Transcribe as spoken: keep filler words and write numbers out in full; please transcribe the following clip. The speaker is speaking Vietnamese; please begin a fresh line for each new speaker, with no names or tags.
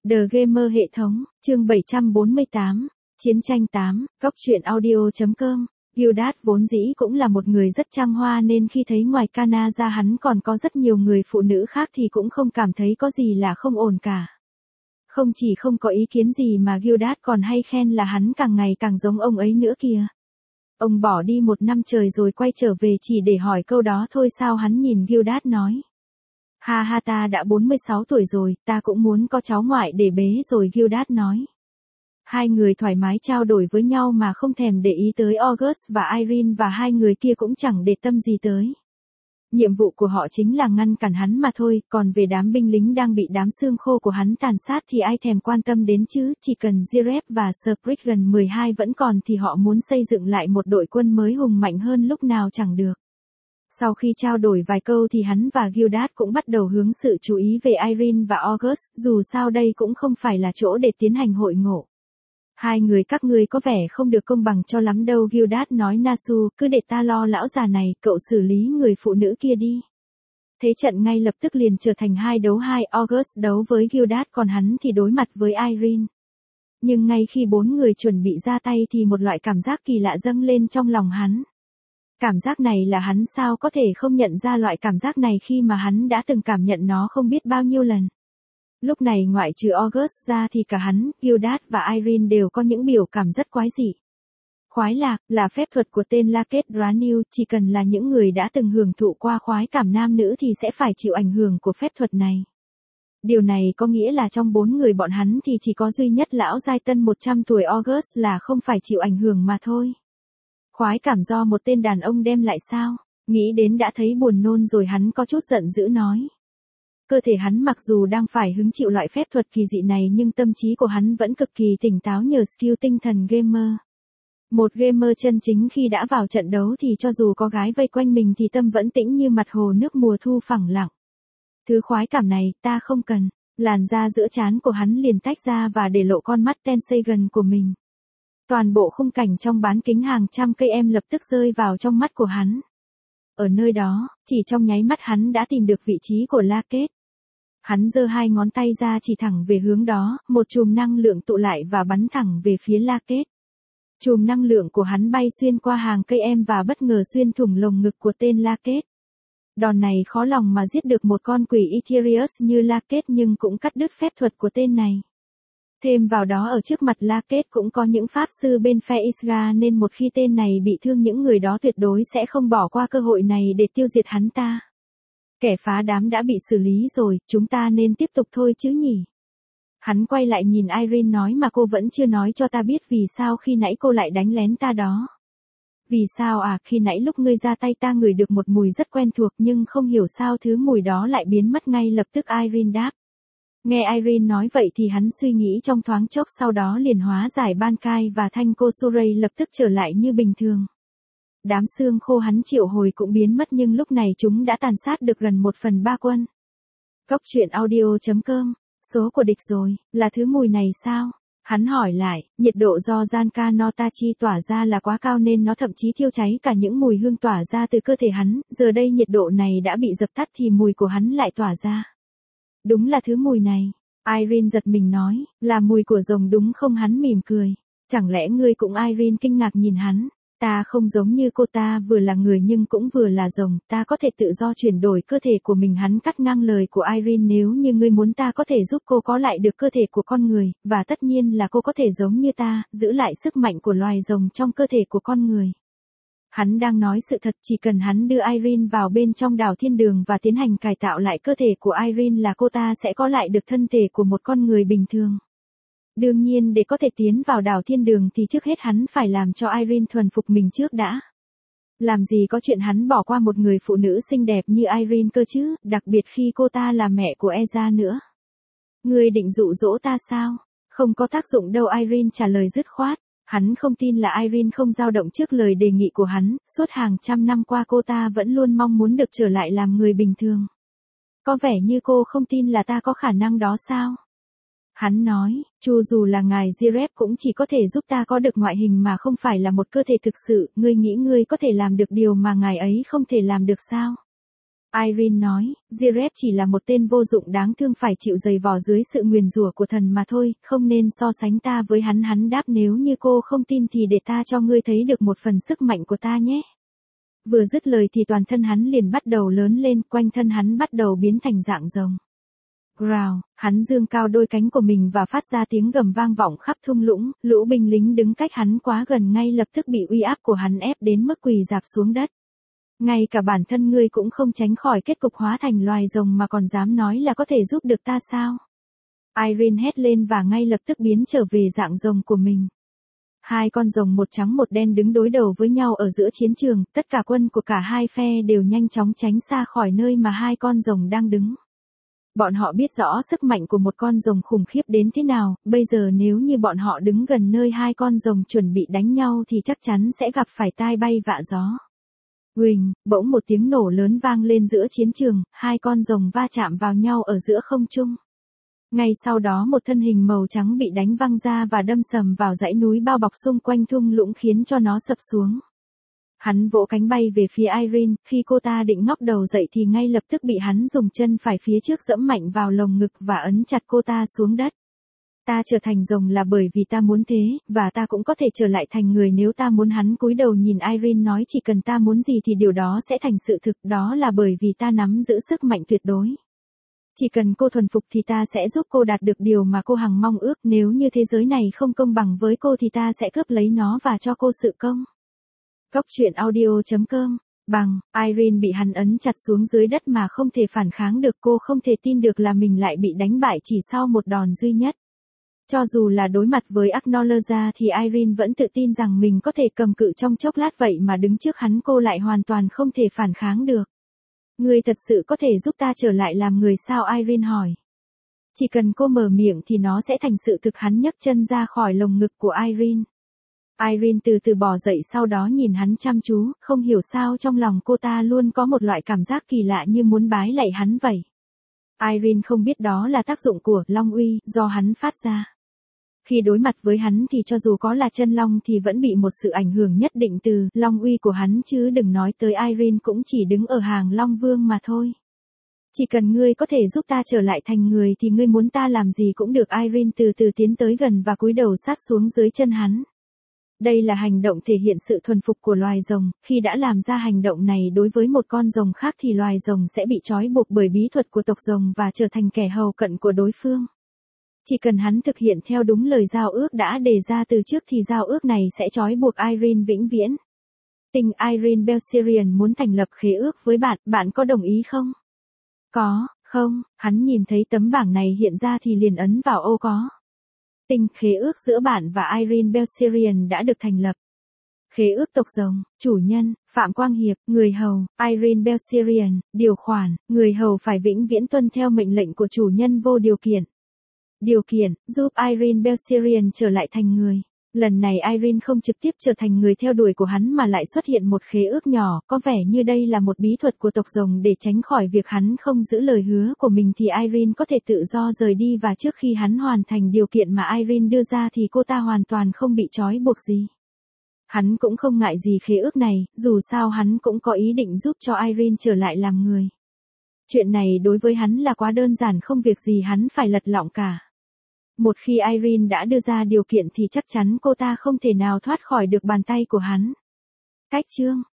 The Gamer hệ thống, chương bảy trăm bốn mươi tám, Chiến tranh tám, Cóc truyện audio.com. Gildas vốn dĩ cũng là một người rất trăng hoa nên khi thấy ngoài Kana ra hắn còn có rất nhiều người phụ nữ khác thì cũng không cảm thấy có gì là không ổn cả. Không chỉ không có ý kiến gì mà Gildas còn hay khen là hắn càng ngày càng giống ông ấy nữa kìa. Ông bỏ đi một năm trời rồi quay trở về chỉ để hỏi câu đó thôi sao hắn nhìn Gildas nói. Ha ha ta đã bốn mươi sáu tuổi rồi, ta cũng muốn có cháu ngoại để bế rồi Gildas nói. Hai người thoải mái trao đổi với nhau mà không thèm để ý tới August và Irene và hai người kia cũng chẳng để tâm gì tới. Nhiệm vụ của họ chính là ngăn cản hắn mà thôi, còn về đám binh lính đang bị đám xương khô của hắn tàn sát thì ai thèm quan tâm đến chứ, chỉ cần Zirep và Spriggan mười hai vẫn còn thì họ muốn xây dựng lại một đội quân mới hùng mạnh hơn lúc nào chẳng được. Sau khi trao đổi vài câu thì hắn và Gildas cũng bắt đầu hướng sự chú ý về Irene và August, dù sao đây cũng không phải là chỗ để tiến hành hội ngộ. Hai người các ngươi có vẻ không được công bằng cho lắm đâu Gildas nói Nasu, cứ để ta lo lão già này, cậu xử lý người phụ nữ kia đi. Thế trận ngay lập tức liền trở thành hai đấu hai, August đấu với Gildas còn hắn thì đối mặt với Irene. Nhưng ngay khi bốn người chuẩn bị ra tay thì một loại cảm giác kỳ lạ dâng lên trong lòng hắn. Cảm giác này là hắn sao có thể không nhận ra loại cảm giác này khi mà hắn đã từng cảm nhận nó không biết bao nhiêu lần. Lúc này ngoại trừ August ra thì cả hắn, Gildas và Irene đều có những biểu cảm rất quái dị. Khoái lạc là phép thuật của tên Laket Ranu, chỉ cần là những người đã từng hưởng thụ qua khoái cảm nam nữ thì sẽ phải chịu ảnh hưởng của phép thuật này. Điều này có nghĩa là trong bốn người bọn hắn thì chỉ có duy nhất lão giai tân một trăm tuổi August là không phải chịu ảnh hưởng mà thôi. Khoái cảm do một tên đàn ông đem lại sao? Nghĩ đến đã thấy buồn nôn rồi hắn có chút giận dữ nói. Cơ thể hắn mặc dù đang phải hứng chịu loại phép thuật kỳ dị này nhưng tâm trí của hắn vẫn cực kỳ tỉnh táo nhờ skill tinh thần gamer. Một gamer chân chính khi đã vào trận đấu thì cho dù có gái vây quanh mình thì tâm vẫn tĩnh như mặt hồ nước mùa thu phẳng lặng. Thứ khoái cảm này ta không cần. Làn da giữa trán của hắn liền tách ra và để lộ con mắt Tensagan của mình. Toàn bộ khung cảnh trong bán kính hàng trăm cây em lập tức rơi vào trong mắt của hắn. Ở nơi đó, chỉ trong nháy mắt hắn đã tìm được vị trí của Laket. Hắn giơ hai ngón tay ra chỉ thẳng về hướng đó, một chùm năng lượng tụ lại và bắn thẳng về phía Laket. Chùm năng lượng của hắn bay xuyên qua hàng cây em và bất ngờ xuyên thủng lồng ngực của tên Laket. Đòn này khó lòng mà giết được một con quỷ Ethereus như Laket nhưng cũng cắt đứt phép thuật của tên này. Thêm vào đó ở trước mặt Laket cũng có những pháp sư bên phe Isga nên một khi tên này bị thương những người đó tuyệt đối sẽ không bỏ qua cơ hội này để tiêu diệt hắn ta. Kẻ phá đám đã bị xử lý rồi, chúng ta nên tiếp tục thôi chứ nhỉ? Hắn quay lại nhìn Irene nói mà cô vẫn chưa nói cho ta biết vì sao khi nãy cô lại đánh lén ta đó. Vì sao à, khi nãy lúc ngươi ra tay ta ngửi được một mùi rất quen thuộc nhưng không hiểu sao thứ mùi đó lại biến mất ngay lập tức Irene đáp. Nghe Irene nói vậy thì hắn suy nghĩ trong thoáng chốc sau đó liền hóa giải Bankai và thanh cô Surrey lập tức trở lại như bình thường. Đám xương khô hắn triệu hồi cũng biến mất nhưng lúc này chúng đã tàn sát được gần một phần ba quân. Cóc truyện audio.com, số của địch rồi, là thứ mùi này sao? Hắn hỏi lại, nhiệt độ do Zanka no Tachi tỏa ra là quá cao nên nó thậm chí thiêu cháy cả những mùi hương tỏa ra từ cơ thể hắn, giờ đây nhiệt độ này đã bị dập tắt thì mùi của hắn lại tỏa ra. Đúng là thứ mùi này. Irene giật mình nói, là mùi của rồng đúng không hắn mỉm cười. Chẳng lẽ ngươi cũng Irene kinh ngạc nhìn hắn. Ta không giống như cô ta vừa là người nhưng cũng vừa là rồng, ta có thể tự do chuyển đổi cơ thể của mình hắn cắt ngang lời của Irene nếu như ngươi muốn ta có thể giúp cô có lại được cơ thể của con người, và tất nhiên là cô có thể giống như ta, giữ lại sức mạnh của loài rồng trong cơ thể của con người. Hắn đang nói sự thật chỉ cần hắn đưa Irene vào bên trong đảo thiên đường và tiến hành cải tạo lại cơ thể của Irene là cô ta sẽ có lại được thân thể của một con người bình thường. Đương nhiên để có thể tiến vào đảo thiên đường thì trước hết hắn phải làm cho Irene thuần phục mình trước đã. Làm gì có chuyện hắn bỏ qua một người phụ nữ xinh đẹp như Irene cơ chứ, đặc biệt khi cô ta là mẹ của Eza nữa. Ngươi định dụ dỗ ta sao? Không có tác dụng đâu Irene trả lời dứt khoát. Hắn không tin là Irene không dao động trước lời đề nghị của hắn, suốt hàng trăm năm qua cô ta vẫn luôn mong muốn được trở lại làm người bình thường. Có vẻ như cô không tin là ta có khả năng đó sao? Hắn nói, chu dù là ngài Zirep cũng chỉ có thể giúp ta có được ngoại hình mà không phải là một cơ thể thực sự, ngươi nghĩ ngươi có thể làm được điều mà ngài ấy không thể làm được sao? Irene nói, Jared chỉ là một tên vô dụng đáng thương phải chịu giày vò dưới sự nguyền rủa của thần mà thôi, không nên so sánh ta với hắn. Hắn đáp, nếu như cô không tin thì để ta cho ngươi thấy được một phần sức mạnh của ta nhé. Vừa dứt lời thì toàn thân hắn liền bắt đầu lớn lên, quanh thân hắn bắt đầu biến thành dạng rồng. Growl, hắn dương cao đôi cánh của mình và phát ra tiếng gầm vang vọng khắp thung lũng, lũ binh lính đứng cách hắn quá gần ngay lập tức bị uy áp của hắn ép đến mức quỳ rạp xuống đất. Ngay cả bản thân ngươi cũng không tránh khỏi kết cục hóa thành loài rồng mà còn dám nói là có thể giúp được ta sao? Irene hét lên và ngay lập tức biến trở về dạng rồng của mình. Hai con rồng một trắng một đen đứng đối đầu với nhau ở giữa chiến trường, tất cả quân của cả hai phe đều nhanh chóng tránh xa khỏi nơi mà hai con rồng đang đứng. Bọn họ biết rõ sức mạnh của một con rồng khủng khiếp đến thế nào, bây giờ nếu như bọn họ đứng gần nơi hai con rồng chuẩn bị đánh nhau thì chắc chắn sẽ gặp phải tai bay vạ gió. Huỳnh, bỗng một tiếng nổ lớn vang lên giữa chiến trường, hai con rồng va chạm vào nhau ở giữa không trung. Ngay sau đó một thân hình màu trắng bị đánh văng ra và đâm sầm vào dãy núi bao bọc xung quanh thung lũng khiến cho nó sập xuống. Hắn vỗ cánh bay về phía Irene, khi cô ta định ngóc đầu dậy thì ngay lập tức bị hắn dùng chân phải phía trước giẫm mạnh vào lồng ngực và ấn chặt cô ta xuống đất. Ta trở thành rồng là bởi vì ta muốn thế, và ta cũng có thể trở lại thành người nếu ta muốn. Hắn cúi đầu nhìn Irene nói, chỉ cần ta muốn gì thì điều đó sẽ thành sự thực, đó là bởi vì ta nắm giữ sức mạnh tuyệt đối. Chỉ cần cô thuần phục thì ta sẽ giúp cô đạt được điều mà cô hằng mong ước, nếu như thế giới này không công bằng với cô thì ta sẽ cướp lấy nó và cho cô sự công. Cốc truyện audio chấm com. Bằng, Irene bị hắn ấn chặt xuống dưới đất mà không thể phản kháng được, cô không thể tin được là mình lại bị đánh bại chỉ sau một đòn duy nhất. Cho dù là đối mặt với Acknowledge thì Irene vẫn tự tin rằng mình có thể cầm cự trong chốc lát, vậy mà đứng trước hắn cô lại hoàn toàn không thể phản kháng được. Ngươi thật sự có thể giúp ta trở lại làm người sao? Irene hỏi. Chỉ cần cô mở miệng thì nó sẽ thành sự thực. Hắn nhấc chân ra khỏi lồng ngực của Irene. Irene từ từ bò dậy, sau đó nhìn hắn chăm chú, không hiểu sao trong lòng cô ta luôn có một loại cảm giác kỳ lạ như muốn bái lạy hắn vậy. Irene không biết đó là tác dụng của Long uy do hắn phát ra. Khi đối mặt với hắn thì cho dù có là chân long thì vẫn bị một sự ảnh hưởng nhất định từ Long uy của hắn, chứ đừng nói tới Irene cũng chỉ đứng ở hàng Long Vương mà thôi. Chỉ cần ngươi có thể giúp ta trở lại thành người thì ngươi muốn ta làm gì cũng được. Irene từ từ tiến tới gần và cúi đầu sát xuống dưới chân hắn. Đây là hành động thể hiện sự thuần phục của loài rồng, khi đã làm ra hành động này đối với một con rồng khác thì loài rồng sẽ bị trói buộc bởi bí thuật của tộc rồng và trở thành kẻ hầu cận của đối phương. Chỉ cần hắn thực hiện theo đúng lời giao ước đã đề ra từ trước thì giao ước này sẽ trói buộc Irene vĩnh viễn. Tình Irene Belsirian muốn thành lập khế ước với bạn, bạn có đồng ý không? Có, không, hắn nhìn thấy tấm bảng này hiện ra thì liền ấn vào ô có. Tình khế ước giữa bạn và Irene Belsirian đã được thành lập. Khế ước tộc rồng, chủ nhân, Phạm Quang Hiệp, người hầu, Irene Belsirian, điều khoản, người hầu phải vĩnh viễn tuân theo mệnh lệnh của chủ nhân vô điều kiện. Điều kiện, giúp Irene Belsirian trở lại thành người. Lần này Irene không trực tiếp trở thành người theo đuổi của hắn mà lại xuất hiện một khế ước nhỏ, có vẻ như đây là một bí thuật của tộc rồng để tránh khỏi việc hắn không giữ lời hứa của mình thì Irene có thể tự do rời đi, và trước khi hắn hoàn thành điều kiện mà Irene đưa ra thì cô ta hoàn toàn không bị trói buộc gì. Hắn cũng không ngại gì khế ước này, dù sao hắn cũng có ý định giúp cho Irene trở lại làm người. Chuyện này đối với hắn là quá đơn giản, không việc gì hắn phải lật lọng cả. Một khi Irene đã đưa ra điều kiện thì chắc chắn cô ta không thể nào thoát khỏi được bàn tay của hắn. Cách chương